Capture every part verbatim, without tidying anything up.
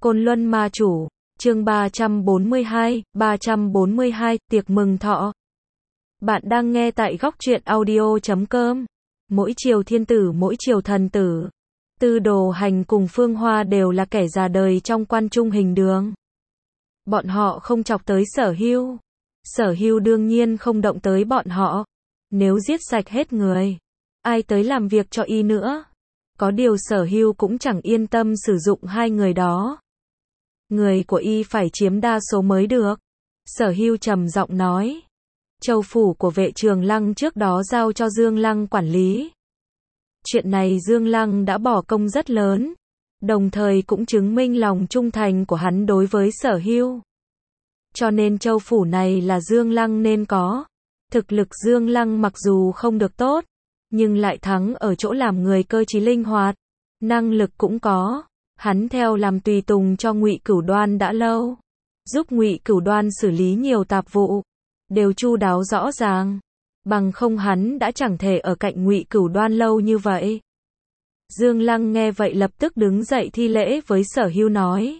Côn Luân Ma Chủ, chương ba trăm bốn mươi hai, ba trăm bốn mươi hai, tiệc mừng thọ. Bạn đang nghe tại góc truyện audio chấm com. Mỗi chiều thiên tử mỗi chiều thần tử. Tư Đồ Hành cùng Phương Hoa đều là kẻ già đời trong quan trung hình đường. Bọn họ không chọc tới Sở Hưu. Sở Hưu đương nhiên không động tới bọn họ. Nếu giết sạch hết người, ai tới làm việc cho y nữa? Có điều Sở Hưu cũng chẳng yên tâm sử dụng hai người đó. Người của y phải chiếm đa số mới được. Sở Hưu trầm giọng nói. Châu phủ của Vệ Trường Lăng trước đó giao cho Dương Lăng quản lý. Chuyện này Dương Lăng đã bỏ công rất lớn, đồng thời cũng chứng minh lòng trung thành của hắn đối với Sở Hưu. Cho nên châu phủ này là Dương Lăng nên có. Thực lực Dương Lăng mặc dù không được tốt, nhưng lại thắng ở chỗ làm người cơ trí linh hoạt, năng lực cũng có. Hắn theo làm tùy tùng cho Ngụy Cửu Đoan đã lâu, giúp Ngụy Cửu Đoan xử lý nhiều tạp vụ, đều chu đáo rõ ràng, bằng không hắn đã chẳng thể ở cạnh Ngụy Cửu Đoan lâu như vậy. Dương Lăng nghe vậy lập tức đứng dậy thi lễ với Sở Hưu nói.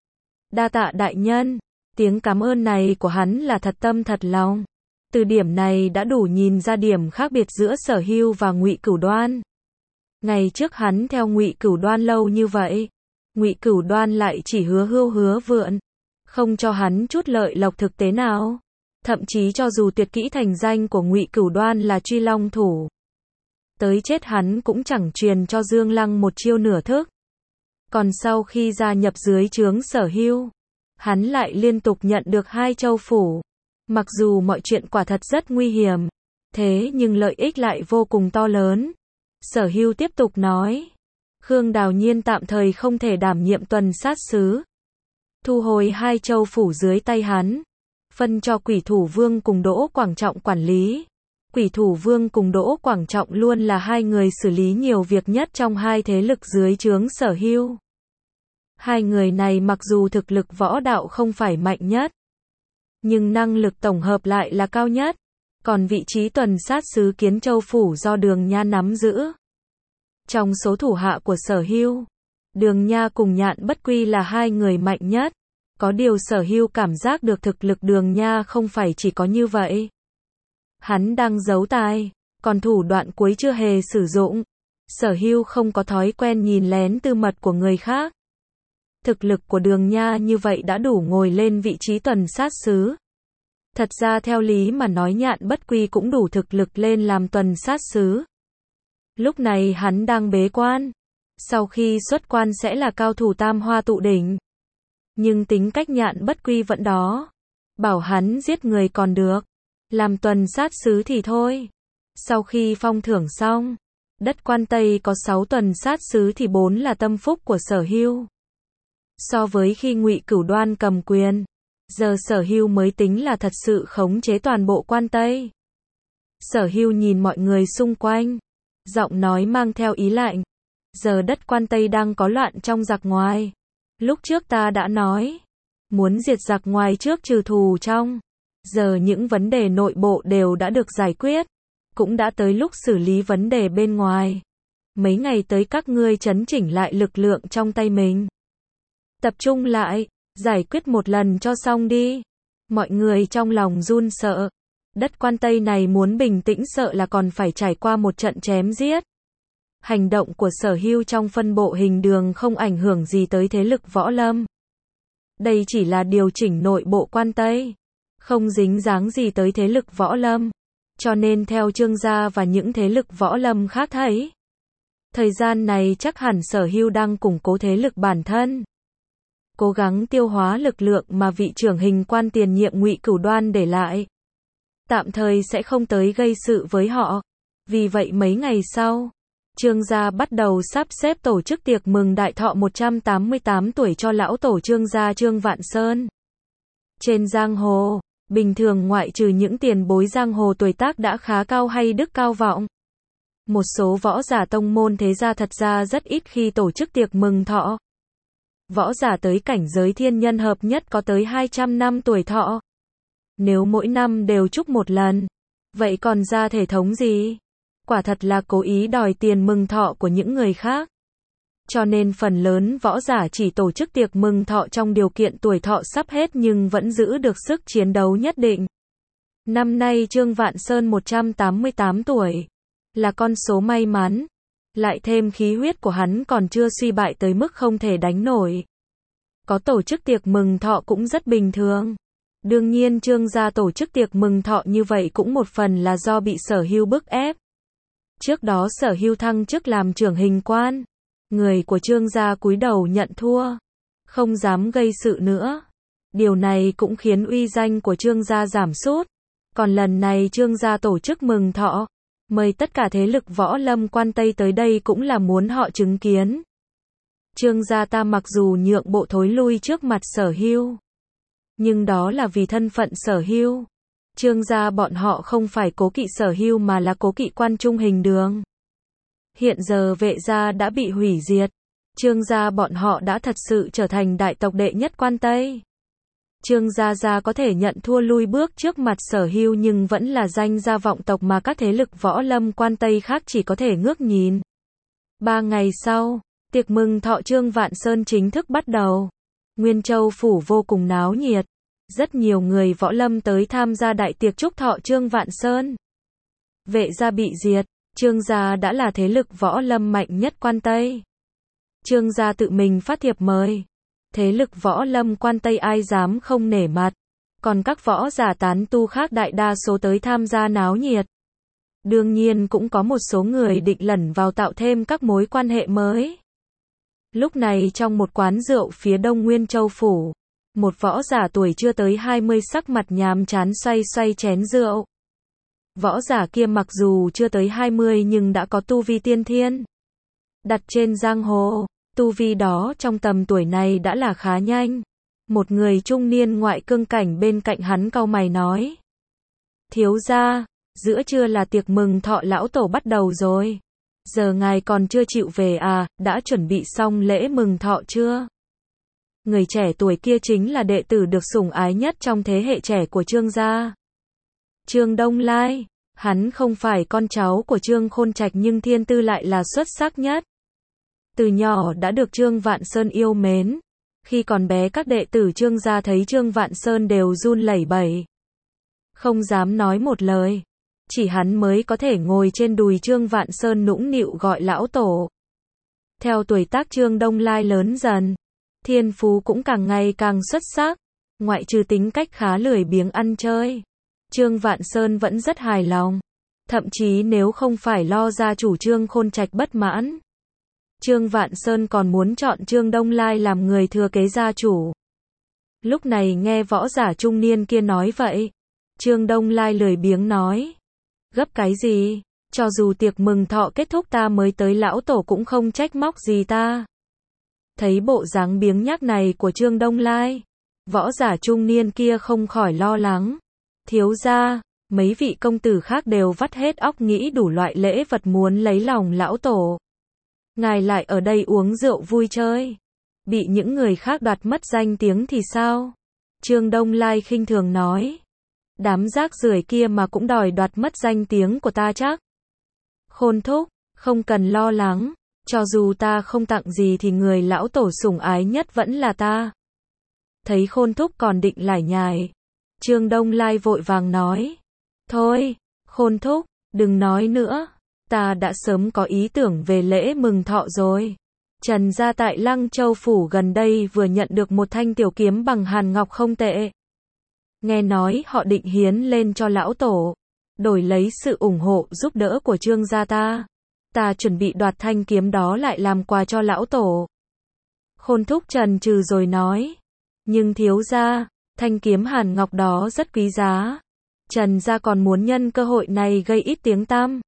Đa tạ đại nhân. Tiếng cảm ơn này của hắn là thật tâm thật lòng. Từ điểm này đã đủ nhìn ra điểm khác biệt giữa Sở Hưu và Ngụy Cửu Đoan. Ngày trước hắn theo Ngụy Cửu Đoan lâu như vậy, Ngụy Cửu Đoan lại chỉ hứa hưu hứa vượn, không cho hắn chút lợi lộc thực tế nào. Thậm chí cho dù tuyệt kỹ thành danh của Ngụy Cửu Đoan là Truy Long Thủ, tới chết hắn cũng chẳng truyền cho Dương Lăng một chiêu nửa thức. Còn sau khi gia nhập dưới trướng Sở Hưu, hắn lại liên tục nhận được hai châu phủ. Mặc dù mọi chuyện quả thật rất nguy hiểm, thế nhưng lợi ích lại vô cùng to lớn. Sở Hưu tiếp tục nói. Khương Đào Nhiên tạm thời không thể đảm nhiệm tuần sát sứ, thu hồi hai châu phủ dưới tay hắn, phân cho Quỷ Thủ Vương cùng Đỗ Quảng Trọng quản lý. Quỷ Thủ Vương cùng Đỗ Quảng Trọng luôn là hai người xử lý nhiều việc nhất trong hai thế lực dưới trướng Sở Hưu. Hai người này mặc dù thực lực võ đạo không phải mạnh nhất, nhưng năng lực tổng hợp lại là cao nhất. Còn vị trí tuần sát sứ Kiến Châu phủ do Đường Nha nắm giữ. Trong số thủ hạ của Sở Hưu, Đường Nha cùng Nhạn Bất Quy là hai người mạnh nhất. Có điều Sở Hưu cảm giác được thực lực Đường Nha không phải chỉ có như vậy. Hắn đang giấu tài, còn thủ đoạn cuối chưa hề sử dụng. Sở Hưu không có thói quen nhìn lén tư mật của người khác. Thực lực của Đường Nha như vậy đã đủ ngồi lên vị trí tuần sát sứ. Thật ra theo lý mà nói Nhạn Bất Quy cũng đủ thực lực lên làm tuần sát sứ. Lúc này hắn đang bế quan, sau khi xuất quan sẽ là cao thủ tam hoa tụ đỉnh. Nhưng tính cách Nhạn Bất Quy vẫn đó, bảo hắn giết người còn được, làm tuần sát sứ thì thôi. Sau khi phong thưởng xong, đất Quan Tây có sáu tuần sát sứ thì bốn là tâm phúc của Sở Hưu. So với khi Ngụy Cửu Đoan cầm quyền, giờ Sở Hưu mới tính là thật sự khống chế toàn bộ Quan Tây. Sở Hưu nhìn mọi người xung quanh, giọng nói mang theo ý lạnh. Giờ đất Quan Tây đang có loạn trong giặc ngoài. Lúc trước ta đã nói, muốn diệt giặc ngoài trước trừ thù trong. Giờ những vấn đề nội bộ đều đã được giải quyết, cũng đã tới lúc xử lý vấn đề bên ngoài. Mấy ngày tới các ngươi chấn chỉnh lại lực lượng trong tay mình. Tập trung lại, giải quyết một lần cho xong đi. Mọi người trong lòng run sợ. Đất Quan Tây này muốn bình tĩnh sợ là còn phải trải qua một trận chém giết. Hành động của Sở Hưu trong phân bộ hình đường không ảnh hưởng gì tới thế lực võ lâm. Đây chỉ là điều chỉnh nội bộ Quan Tây, không dính dáng gì tới thế lực võ lâm. Cho nên theo Trương gia và những thế lực võ lâm khác thấy, thời gian này chắc hẳn Sở Hưu đang củng cố thế lực bản thân, cố gắng tiêu hóa lực lượng mà vị trưởng hình quan tiền nhiệm Ngụy Cửu Đoan để lại. Tạm thời sẽ không tới gây sự với họ. Vì vậy mấy ngày sau, Trương gia bắt đầu sắp xếp tổ chức tiệc mừng đại thọ một trăm tám mươi tám tuổi cho lão tổ Trương gia Trương Vạn Sơn. Trên giang hồ, bình thường ngoại trừ những tiền bối giang hồ tuổi tác đã khá cao hay đức cao vọng, một số võ giả tông môn thế gia thật ra rất ít khi tổ chức tiệc mừng thọ. Võ giả tới cảnh giới thiên nhân hợp nhất có tới hai trăm năm tuổi thọ. Nếu mỗi năm đều chúc một lần, vậy còn ra thể thống gì? Quả thật là cố ý đòi tiền mừng thọ của những người khác. Cho nên phần lớn võ giả chỉ tổ chức tiệc mừng thọ trong điều kiện tuổi thọ sắp hết nhưng vẫn giữ được sức chiến đấu nhất định. Năm nay Trương Vạn Sơn một trăm tám mươi tám tuổi, là con số may mắn, lại thêm khí huyết của hắn còn chưa suy bại tới mức không thể đánh nổi. Có tổ chức tiệc mừng thọ cũng rất bình thường. Đương nhiên Trương gia tổ chức tiệc mừng thọ như vậy cũng một phần là do bị Sở Hưu bức ép. Trước đó Sở Hưu thăng chức làm trưởng hình quan, người của Trương gia cúi đầu nhận thua, không dám gây sự nữa. Điều này cũng khiến uy danh của Trương gia giảm sút. Còn lần này Trương gia tổ chức mừng thọ, mời tất cả thế lực võ lâm quan Tây tới đây cũng là muốn họ chứng kiến. Trương gia ta mặc dù nhượng bộ thối lui trước mặt Sở Hưu, nhưng đó là vì thân phận Sở Hưu. Trương gia bọn họ không phải cố kỵ Sở Hưu mà là cố kỵ Quan Trung Hình Đường. Hiện giờ Vệ gia đã bị hủy diệt, Trương gia bọn họ đã thật sự trở thành đại tộc đệ nhất quan Tây. Trương gia gia có thể nhận thua lui bước trước mặt Sở Hưu nhưng vẫn là danh gia vọng tộc mà các thế lực võ lâm quan Tây khác chỉ có thể ngước nhìn. Ba ngày sau, tiệc mừng thọ Trương Vạn Sơn chính thức bắt đầu. Nguyên Châu phủ vô cùng náo nhiệt. Rất nhiều người võ lâm tới tham gia đại tiệc chúc thọ Trương Vạn Sơn. Vệ gia bị diệt, Trương gia đã là thế lực võ lâm mạnh nhất quan Tây. Trương gia tự mình phát thiệp mời. Thế lực võ lâm quan Tây ai dám không nể mặt. Còn các võ giả tán tu khác đại đa số tới tham gia náo nhiệt. Đương nhiên cũng có một số người định lẩn vào tạo thêm các mối quan hệ mới. Lúc này trong một quán rượu phía đông Nguyên Châu phủ, một võ giả tuổi chưa tới hai mươi sắc mặt nhàm chán xoay xoay chén rượu. Võ giả kia mặc dù chưa tới hai mươi nhưng đã có tu vi tiên thiên. Đặt trên giang hồ, tu vi đó trong tầm tuổi này đã là khá nhanh. Một người trung niên ngoại cương cảnh bên cạnh hắn cau mày nói: thiếu gia, giữa trưa là tiệc mừng thọ lão tổ bắt đầu rồi. Giờ ngài còn chưa chịu về à, đã chuẩn bị xong lễ mừng thọ chưa? Người trẻ tuổi kia chính là đệ tử được sủng ái nhất trong thế hệ trẻ của Trương gia. Trương Đông Lai, hắn không phải con cháu của Trương Khôn Trạch nhưng thiên tư lại là xuất sắc nhất. Từ nhỏ đã được Trương Vạn Sơn yêu mến. Khi còn bé các đệ tử Trương gia thấy Trương Vạn Sơn đều run lẩy bẩy, không dám nói một lời. Chỉ hắn mới có thể ngồi trên đùi Trương Vạn Sơn nũng nịu gọi lão tổ. Theo tuổi tác Trương Đông Lai lớn dần, thiên phú cũng càng ngày càng xuất sắc, ngoại trừ tính cách khá lười biếng ăn chơi, Trương Vạn Sơn vẫn rất hài lòng. Thậm chí nếu không phải lo gia chủ Trương Khôn Trạch bất mãn, Trương Vạn Sơn còn muốn chọn Trương Đông Lai làm người thừa kế gia chủ. Lúc này nghe võ giả trung niên kia nói vậy, Trương Đông Lai lười biếng nói: gấp cái gì, cho dù tiệc mừng thọ kết thúc ta mới tới lão tổ cũng không trách móc gì ta. Thấy bộ dáng biếng nhác này của Trương Đông Lai, võ giả trung niên kia không khỏi lo lắng. Thiếu gia, mấy vị công tử khác đều vắt hết óc nghĩ đủ loại lễ vật muốn lấy lòng lão tổ. Ngài lại ở đây uống rượu vui chơi, bị những người khác đoạt mất danh tiếng thì sao? Trương Đông Lai khinh thường nói: đám rác rưởi kia mà cũng đòi đoạt mất danh tiếng của ta chắc. Khôn thúc, không cần lo lắng, cho dù ta không tặng gì thì người lão tổ sủng ái nhất vẫn là ta. Thấy Khôn thúc còn định lải nhải, Trương Đông Lai vội vàng nói: thôi, Khôn thúc, đừng nói nữa, ta đã sớm có ý tưởng về lễ mừng thọ rồi. Trần gia tại Lăng Châu phủ gần đây vừa nhận được một thanh tiểu kiếm bằng hàn ngọc không tệ. Nghe nói họ định hiến lên cho lão tổ, đổi lấy sự ủng hộ giúp đỡ của Trương gia ta. Ta chuẩn bị đoạt thanh kiếm đó lại làm quà cho lão tổ. Khôn thúc trần trừ rồi nói: nhưng thiếu gia, thanh kiếm hàn ngọc đó rất quý giá. Trần gia còn muốn nhân cơ hội này gây ít tiếng tăm.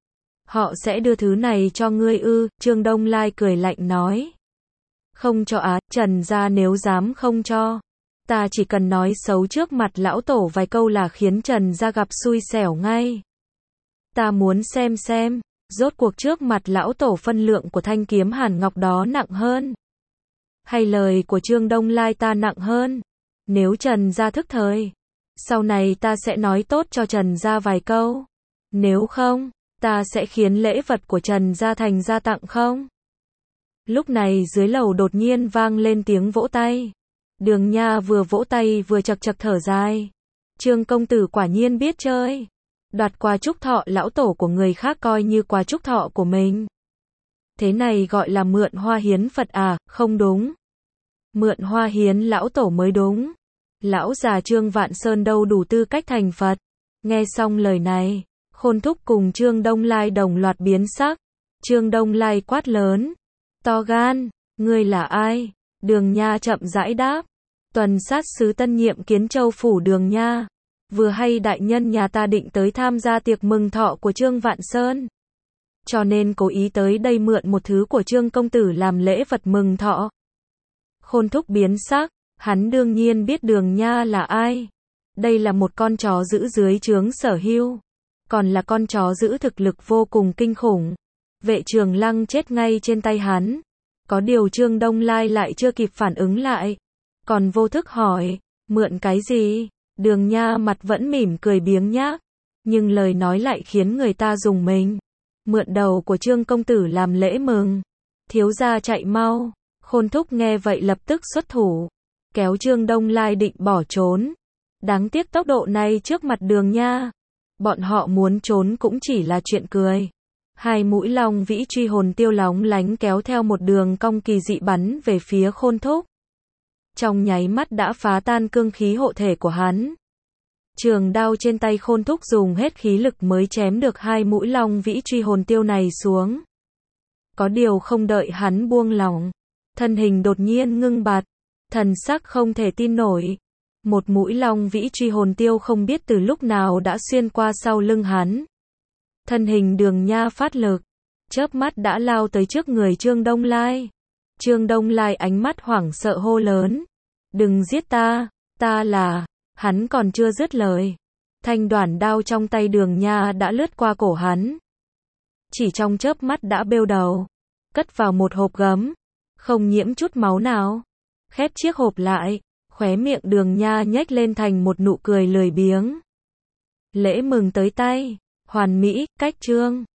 Họ sẽ đưa thứ này cho ngươi ư? Trương Đông Lai cười lạnh nói: không cho á, Trần gia nếu dám không cho, ta chỉ cần nói xấu trước mặt lão tổ vài câu là khiến Trần gia gặp xui xẻo ngay. Ta muốn xem xem, rốt cuộc trước mặt lão tổ phân lượng của thanh kiếm hàn ngọc đó nặng hơn, hay lời của Trương Đông Lai ta nặng hơn. Nếu Trần gia thức thời, sau này ta sẽ nói tốt cho Trần gia vài câu. Nếu không, ta sẽ khiến lễ vật của Trần gia thành gia tặng không. Lúc này dưới lầu đột nhiên vang lên tiếng vỗ tay. Đường Nha vừa vỗ tay vừa chật chật thở dài. Trương công tử quả nhiên biết chơi. Đoạt quà chúc thọ lão tổ của người khác coi như quà chúc thọ của mình. Thế này gọi là mượn hoa hiến Phật à, không đúng. Mượn hoa hiến lão tổ mới đúng. Lão già Trương Vạn Sơn đâu đủ tư cách thành Phật. Nghe xong lời này, Khôn Thúc cùng Trương Đông Lai đồng loạt biến sắc. Trương Đông Lai quát lớn. To gan, ngươi là ai? Đường Nha chậm rãi đáp. Tuần sát sứ tân nhiệm Kiến Châu phủ Đường Nha. Vừa hay đại nhân nhà ta định tới tham gia tiệc mừng thọ của Trương Vạn Sơn. Cho nên cố ý tới đây mượn một thứ của Trương công tử làm lễ vật mừng thọ. Khôn Thúc biến sắc, hắn đương nhiên biết Đường Nha là ai. Đây là một con chó giữ dưới trướng Sở Hưu. Còn là con chó giữ thực lực vô cùng kinh khủng. Vệ Trường Lăng chết ngay trên tay hắn. Có điều Trương Đông Lai lại chưa kịp phản ứng lại. Còn vô thức hỏi, mượn cái gì? Đường Nha mặt vẫn mỉm cười biếng nhác. Nhưng lời nói lại khiến người ta rùng mình. Mượn đầu của Trương công tử làm lễ mừng. Thiếu gia chạy mau. Khôn Thúc nghe vậy lập tức xuất thủ. Kéo Trương Đông Lai định bỏ trốn. Đáng tiếc tốc độ này trước mặt Đường Nha. Bọn họ muốn trốn cũng chỉ là chuyện cười. Hai mũi long vĩ truy hồn tiêu lóng lánh kéo theo một đường cong kỳ dị bắn về phía Khôn Thúc. Trong nháy mắt đã phá tan cương khí hộ thể của hắn. Trường đao trên tay Khôn Thúc dùng hết khí lực mới chém được hai mũi long vĩ truy hồn tiêu này xuống. Có điều không đợi hắn buông lỏng, thân hình đột nhiên ngưng bặt, thần sắc không thể tin nổi. Một mũi long vĩ truy hồn tiêu không biết từ lúc nào đã xuyên qua sau lưng hắn. Thân hình Đường Nha phát lực, chớp mắt đã lao tới trước người Trương Đông Lai. Trương Đông Lai ánh mắt hoảng sợ hô lớn. Đừng giết ta, ta là... Hắn còn chưa dứt lời. Thanh đoản đao trong tay Đường Nha đã lướt qua cổ hắn. Chỉ trong chớp mắt đã bêu đầu. Cất vào một hộp gấm. Không nhiễm chút máu nào. Khép chiếc hộp lại. Khóe miệng Đường Nha nhếch lên thành một nụ cười lười biếng. Lễ mừng tới tay. Hoàn mỹ, cách Trương.